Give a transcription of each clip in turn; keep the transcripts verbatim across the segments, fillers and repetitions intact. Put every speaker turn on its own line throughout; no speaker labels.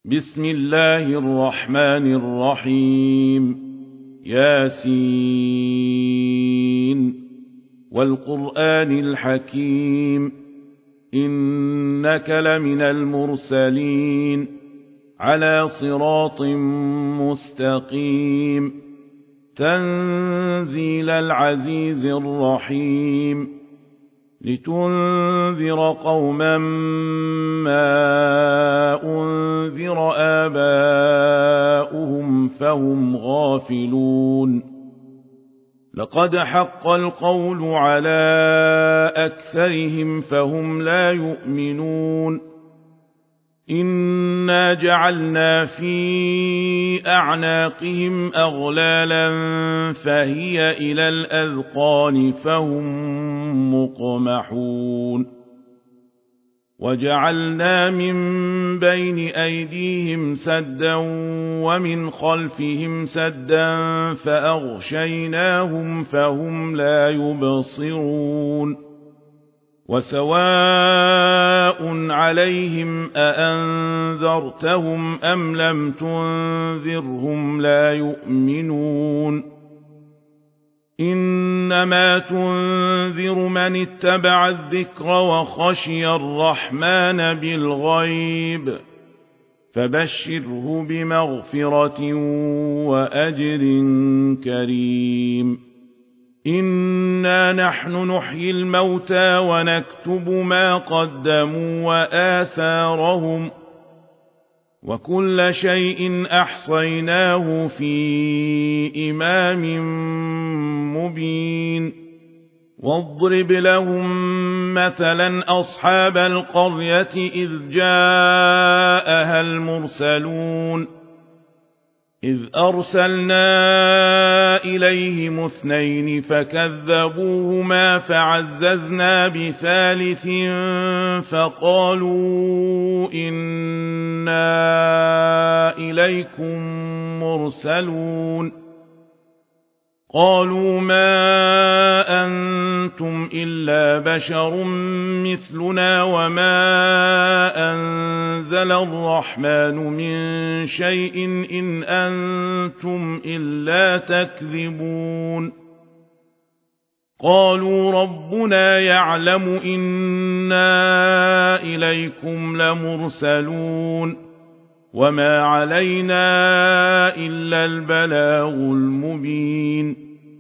بسم الله الرحمن الرحيم ياسين والقرآن الحكيم إنك لمن المرسلين على صراط مستقيم تنزيل العزيز الرحيم لتنذر قوما ما أنذر آباؤهم فهم غافلون لقد حق القول على أكثرهم فهم لا يؤمنون إنا جعلنا في أعناقهم أغلالا فهي إلى الأذقان فهم مقمحون وجعلنا من بين أيديهم سدا ومن خلفهم سدا فأغشيناهم فهم لا يبصرون وسواء عليهم أأنذرتهم أم لم تنذرهم لا يؤمنون إنما تنذر من اتبع الذكر وخشي الرحمن بالغيب فبشره بمغفرة وأجر كريم إنا نحن نحيي الموتى ونكتب ما قدموا وآثارهم وكل شيء أحصيناه في إمام مبين واضرب لهم مثلا أصحاب القرية إذ جاءها المرسلون إذ أرسلنا إليهم اثنين فكذبوهما فعززنا بثالث فقالوا إنا إليكم مرسلون قالوا ما أنتم إلا بشر مثلنا وما أنزل الرحمن من شيء إن أنتم إلا تكذبون قالوا ربنا يعلم إنا إليكم لمرسلون وما علينا إلا البلاغ المبين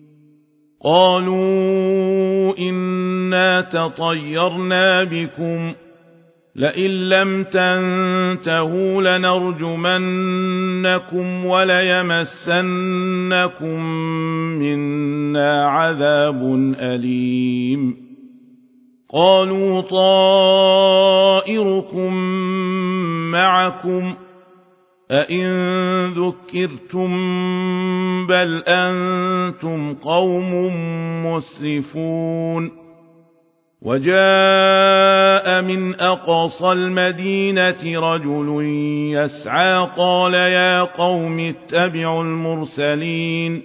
قالوا إنا تطيرنا بكم لئن لم تنتهوا لنرجمنكم وليمسنكم منا عذاب أليم قالوا طائركم معكم أئن ذكرتم بل أنتم قوم مسرفون وجاء من أقصى المدينة رجل يسعى قال يا قوم اتبعوا المرسلين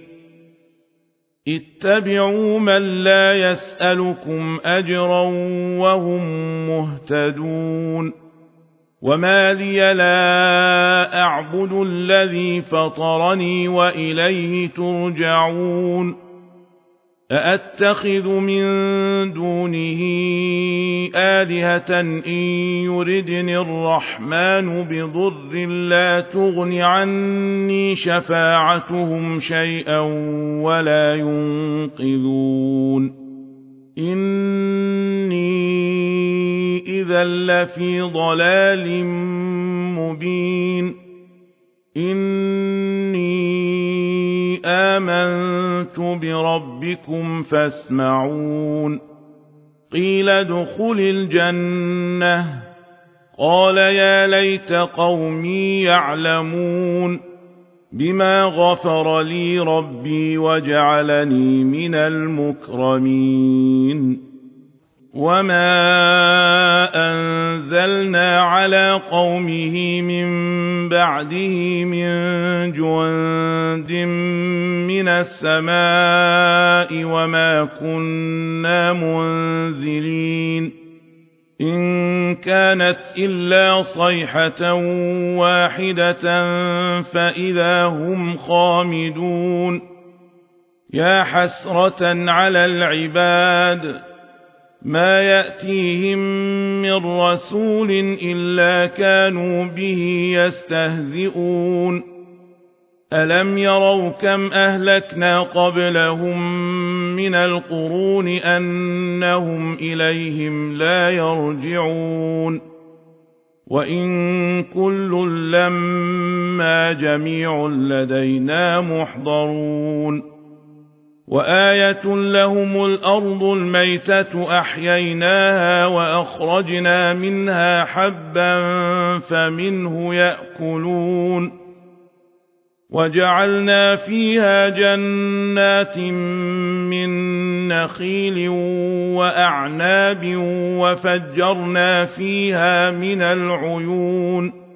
اتبعوا من لا يسألكم أجرا وهم مهتدون وما لي لا أعبد الذي فطرني وإليه ترجعون أأتخذ من دونه آلهة إن يردني الرحمن بضر لا تغن عني شفاعتهم شيئا ولا ينقذون إني إذا لفي ضلال مبين إني آمنت بربكم فاسمعون قيل ادخل الجنة قال يا ليت قومي يعلمون بما غفر لي ربي وجعلني من المكرمين وما أنزلنا على قومه من بعده من جند من السماء وما كنا منزلين إن كانت إلا صيحة واحدة فإذا هم خامدون يا حسرة على العباد ما يأتيهم من رسول إلا كانوا به يستهزئون ألم يروا كم أهلكنا قبلهم من القرون أنهم إليهم لا يرجعون وإن كل لما جميع لدينا محضرون وآية لهم الأرض الميتة أحييناها وأخرجنا منها حبا فمنه يأكلون وجعلنا فيها جنات من نخيل وأعناب وفجرنا فيها من العيون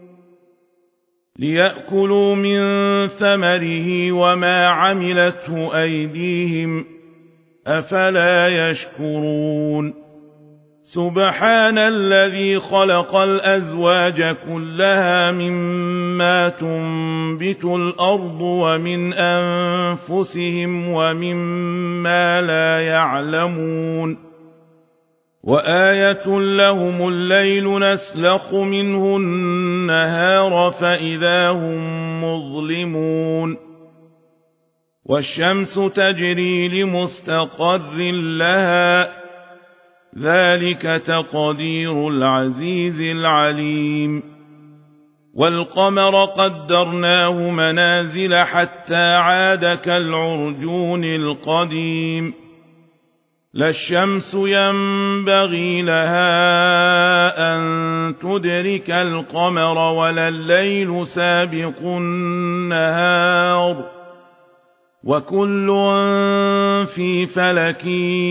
ليأكلوا من ثمره وما عملته أيديهم أفلا يشكرون سبحان الذي خلق الأزواج كلها مما تنبت الأرض ومن أنفسهم ومما لا يعلمون وآية لهم الليل نسلخ منه النهار فإذا هم مظلمون والشمس تجري لمستقر لها ذلك تقدير العزيز العليم والقمر قدرناه منازل حتى عاد كالعرجون القديم لا الشمس ينبغي لها أن تدرك القمر ولا الليل سابق النهار وكل في فلك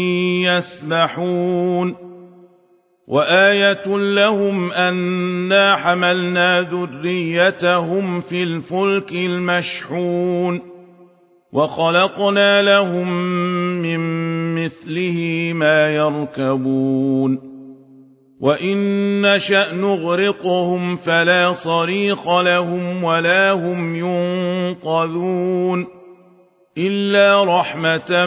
يسبحون وآية لهم أنا حملنا ذريتهم في الفلك المشحون وخلقنا لهم من مثله ما يركبون وإن نشأ نغرقهم فلا صريخ لهم ولا هم ينقذون إلا رحمة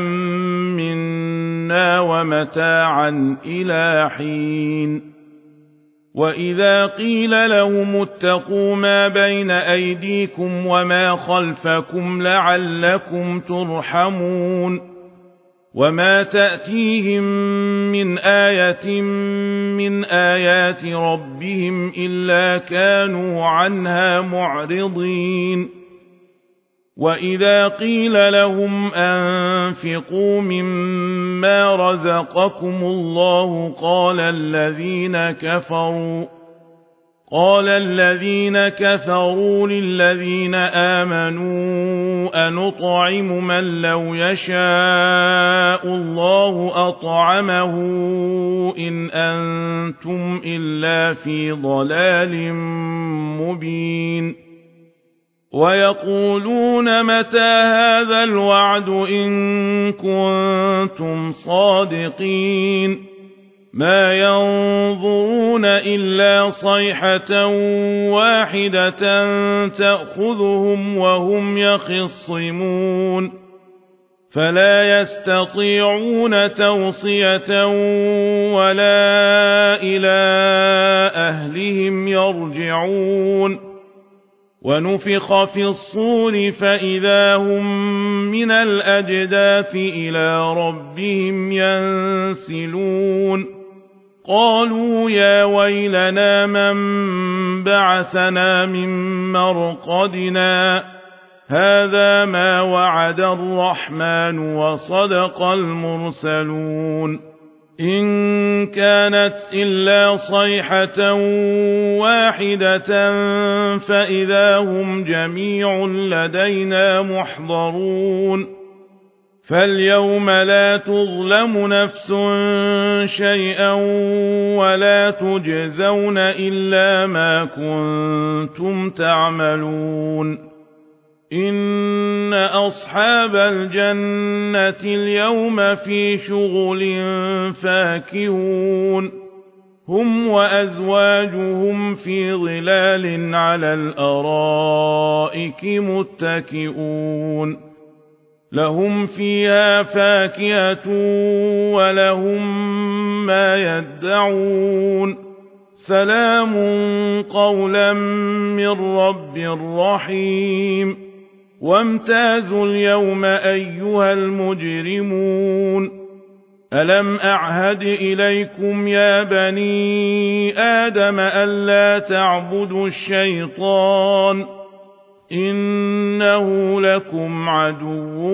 منا ومتاعا إلى حين وإذا قيل لهم اتقوا ما بين أيديكم وما خلفكم لعلكم ترحمون وما تأتيهم من آية من آيات ربهم إلا كانوا عنها معرضين وإذا قيل لهم أنفقوا مما رزقكم الله قال الذين كفروا قال الذين كفروا للذين آمنوا أنطعم من لو يشاء الله أطعمه إن أنتم إلا في ضلال مبين ويقولون متى هذا الوعد إن كنتم صادقين ما ينظرون إلا صيحة واحدة تأخذهم وهم يخصمون فلا يستطيعون توصية ولا إلى أهلهم يرجعون ونفخ في الصور فإذا هم من الأجداث إلى ربهم ينسلون قالوا يا ويلنا من بعثنا من مرقدنا هذا ما وعد الرحمن وصدق المرسلون إن كانت إلا صيحة واحدة فإذا هم جميع لدينا محضرون فاليوم لا تظلم نفس شيئا ولا تجزون إلا ما كنتم تعملون إن أصحاب الجنة اليوم في شغل فاكهون هم وأزواجهم في ظلال على الأرائك متكئون لهم فيها فاكهة ولهم ما يدعون سلام قولا من رب رحيم وامتازوا اليوم أيها المجرمون ألم أعهد إليكم يا بني آدم ألا تعبدوا الشيطان إنه لكم عدو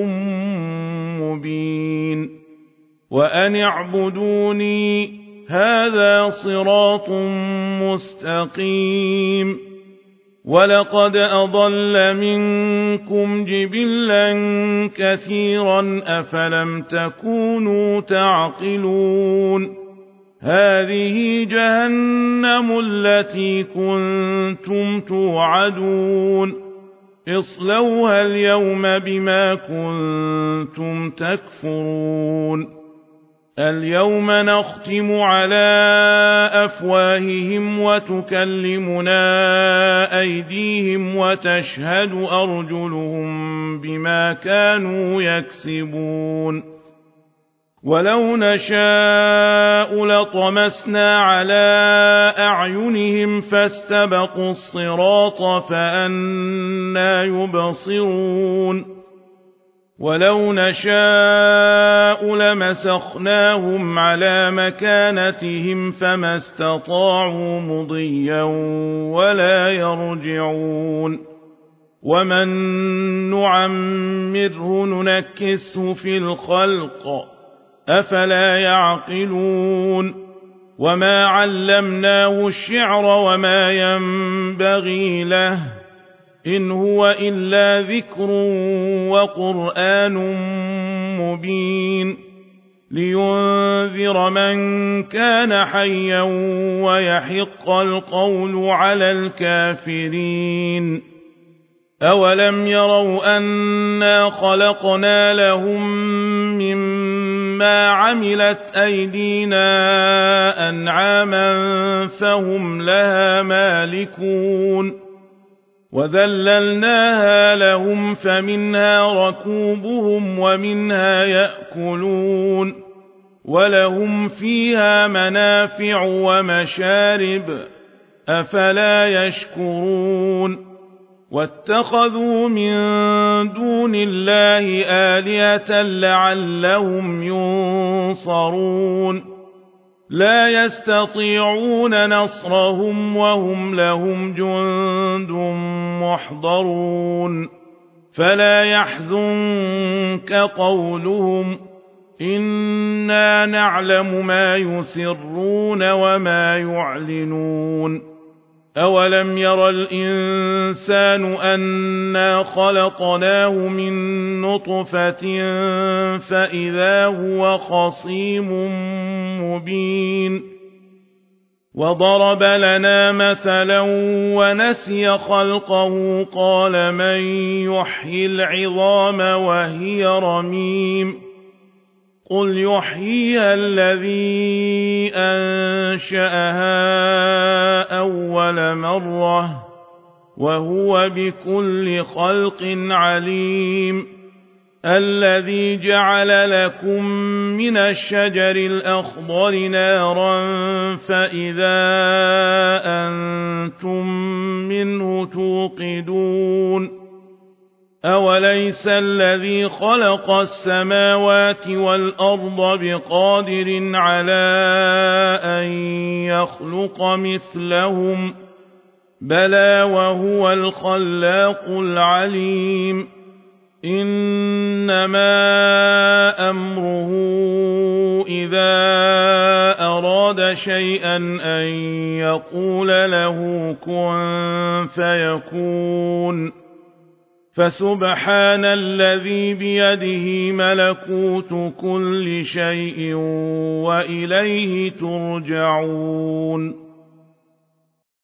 مبين وأن اعبدوني هذا صراط مستقيم ولقد أضل منكم جبلا كثيرا أفلم تكونوا تعقلون هذه جهنم التي كنتم توعدون اصلوها اليوم بما كنتم تكفرون اليوم نختم على أفواههم وتكلمنا أيديهم وتشهد أرجلهم بما كانوا يكسبون ولو نشاء لطمسنا على أعينهم فاستبقوا الصراط فأنى يبصرون ولو نشاء لمسخناهم على مكانتهم فما استطاعوا مضيا ولا يرجعون ومن نعمره ننكسه في الخلق أفلا يعقلون وما علمناه الشعر وما ينبغي له إن هو إلا ذكر وقرآن مبين لينذر من كان حيا ويحق القول على الكافرين أولم يروا أنا خلقنا لهم مما عملت أيدينا أنعاما فهم لها مالكون وذللناها لهم فمنها ركوبهم ومنها يأكلون ولهم فيها منافع ومشارب أفلا يشكرون واتخذوا من دون الله آلهة لعلهم ينصرون لا يستطيعون نصرهم وهم لهم جند محضرون فلا يحزنك قولهم إنا نعلم ما يسرون وما يعلنون أولم ير الإنسان أنا خلقناه من نطفة فإذا هو خصيم مبين وضرب لنا مثلا ونسي خلقه قال من يحيي العظام وهي رميم قل يحييها الذي أنشأها أول مرة وهو بكل خلق عليم الذي جعل لكم من الشجر الأخضر نارا فإذا أنتم منه توقدون أوليس الذي خلق السماوات والأرض بقادر على أن يخلق مثلهم بلى وهو الخلاق العليم إنما أمره إذا أراد شيئا أن يقول له كن فيكون فسبحان الذي بيده ملكوت كل شيء وإليه ترجعون